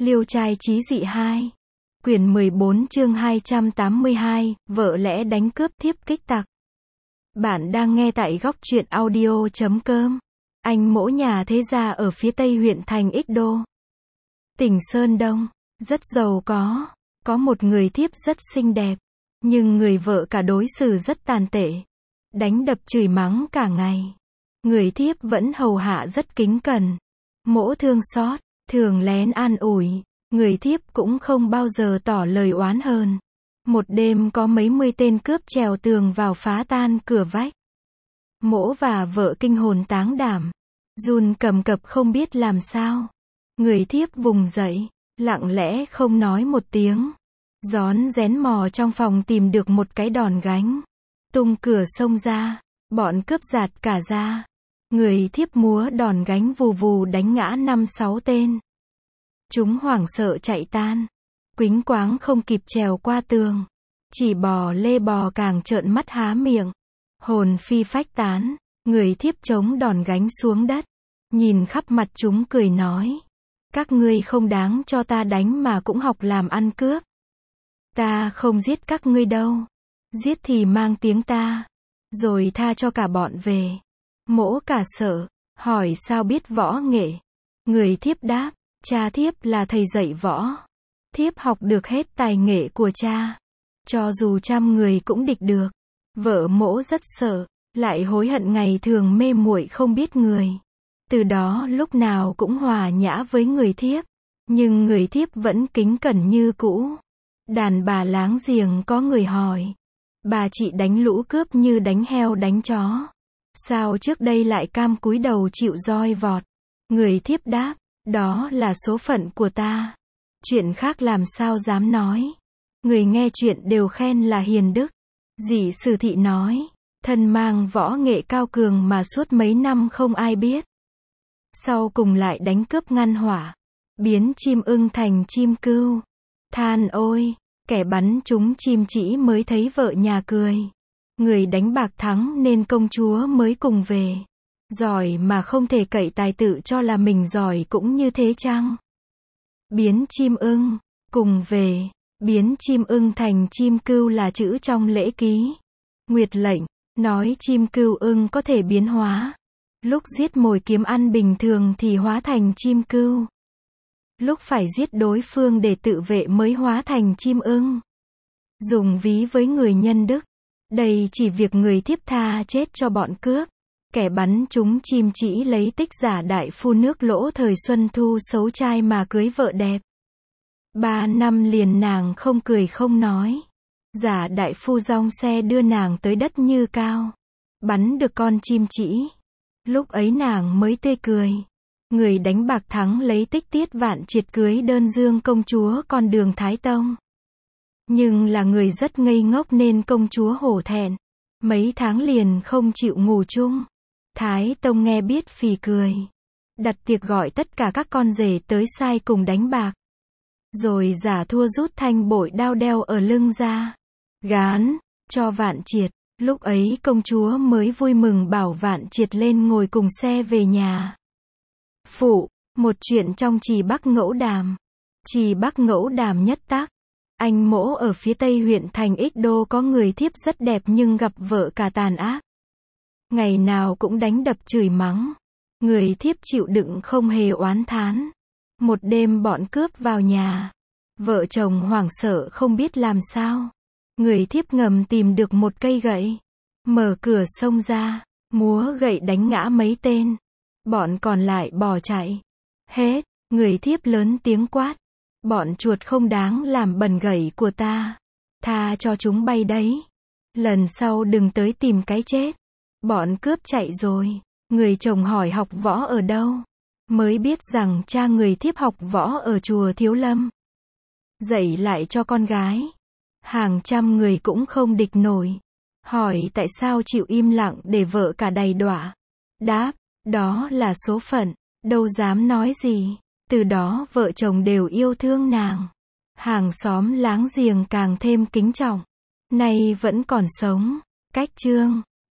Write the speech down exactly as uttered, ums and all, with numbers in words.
Liêu trai chí dị hai. Quyển mười bốn chương hai trăm tám mươi hai, vợ lẽ đánh cướp thiếp kích tặc. Bạn đang nghe tại góc truyện audio chấm com. Anh mỗ nhà thế gia ở phía tây huyện thành Ích Đô, tỉnh Sơn Đông, rất giàu có. Có một người thiếp rất xinh đẹp, nhưng người vợ cả đối xử rất tàn tệ, đánh đập chửi mắng cả ngày. Người thiếp vẫn hầu hạ rất kính cẩn, mỗ thương xót, thường lén an ủi. Người thiếp cũng không bao giờ tỏ lời oán hờn. Một đêm có mấy mươi tên cướp trèo tường vào phá tan cửa vách. Mỗ và vợ kinh hồn táng đảm, run cầm cập không biết làm sao. Người thiếp vùng dậy, lặng lẽ không nói một tiếng, rón rén mò trong phòng tìm được một cái đòn gánh, tung cửa xông ra. Bọn cướp giạt cả ra. Người thiếp múa đòn gánh vù vù đánh ngã năm sáu tên. Chúng hoảng sợ chạy tan, quýnh quáng không kịp trèo qua tường, chỉ bò lê bò càng trợn mắt há miệng, hồn phi phách tán. Người thiếp chống đòn gánh xuống đất, nhìn khắp mặt chúng cười nói: các ngươi không đáng cho ta đánh mà cũng học làm ăn cướp. Ta không giết các ngươi đâu, giết thì mang tiếng ta, rồi tha cho cả bọn về. Mỗ cả sợ, hỏi sao biết võ nghệ. Người thiếp đáp: cha thiếp là thầy dạy võ, thiếp học được hết tài nghệ của cha, cho dù trăm người cũng địch được. Vợ mỗ rất sợ, lại hối hận ngày thường mê muội không biết người, từ đó lúc nào cũng hòa nhã với người thiếp, nhưng người thiếp vẫn kính cẩn như cũ. Đàn bà láng giềng có người hỏi: bà chị đánh lũ cướp như đánh heo đánh chó, sao trước đây lại cam cúi đầu chịu roi vọt? Người thiếp đáp: đó là số phận của ta, chuyện khác làm sao dám nói. Người nghe chuyện đều khen là hiền đức. Dì Sử Thị nói: thân mang võ nghệ cao cường mà suốt mấy năm không ai biết, sau cùng lại đánh cướp ngăn hỏa, biến chim ưng thành chim cưu. Than ôi, kẻ bắn trúng chim chỉ mới thấy vợ nhà cười. Người đánh bạc thắng nên công chúa mới cùng về. Giỏi mà không thể cậy tài tự cho là mình giỏi cũng như thế chăng? Biến chim ưng, cùng về, biến chim ưng thành chim cưu là chữ trong lễ ký. Nguyệt lệnh, nói chim cưu ưng có thể biến hóa. Lúc giết mồi kiếm ăn bình thường thì hóa thành chim cưu, lúc phải giết đối phương để tự vệ mới hóa thành chim ưng. Dùng ví với người nhân đức, đây chỉ việc người thiếp tha chết cho bọn cướp. Kẻ bắn trúng chim chỉ lấy tích giả đại phu nước lỗ thời xuân thu xấu trai mà cưới vợ đẹp. Ba năm liền nàng không cười không nói. Giả đại phu dong xe đưa nàng tới đất Như Cao, bắn được con chim chỉ. Lúc ấy nàng mới tươi cười. Người đánh bạc thắng lấy tích tiết vạn triệt cưới đơn dương công chúa con Đường Thái Tông. Nhưng là người rất ngây ngốc nên công chúa hổ thẹn, mấy tháng liền không chịu ngủ chung. Thái Tông nghe biết phì cười, đặt tiệc gọi tất cả các con rể tới sai cùng đánh bạc. Rồi giả thua rút thanh bội đao đeo ở lưng ra, gán cho Vạn Triệt. Lúc ấy công chúa mới vui mừng bảo Vạn Triệt lên ngồi cùng xe về nhà. Phụ, một chuyện trong Trì Bắc Ngẫu Đàm. Trì Bắc Ngẫu Đàm nhất tác. Anh mỗ ở phía tây huyện thành Ích Đô có người thiếp rất đẹp nhưng gặp vợ cả tàn ác, ngày nào cũng đánh đập chửi mắng. Người thiếp chịu đựng không hề oán thán. Một đêm bọn cướp vào nhà, vợ chồng hoảng sợ không biết làm sao. Người thiếp ngầm tìm được một cây gậy, mở cửa xông ra, múa gậy đánh ngã mấy tên. Bọn còn lại bỏ chạy hết. Người thiếp lớn tiếng quát: bọn chuột không đáng làm bẩn gậy của ta, tha cho chúng bay đấy, lần sau đừng tới tìm cái chết. Bọn cướp chạy rồi. Người chồng hỏi học võ ở đâu, mới biết rằng cha người thiếp học võ ở chùa Thiếu Lâm, dạy lại cho con gái. Hàng trăm người cũng không địch nổi, hỏi tại sao chịu im lặng để vợ cả đầy đọa. Đáp: đó là số phận, đâu dám nói gì. Từ đó vợ chồng đều yêu thương nàng, hàng xóm láng giềng càng thêm kính trọng, nay vẫn còn sống. Cách chương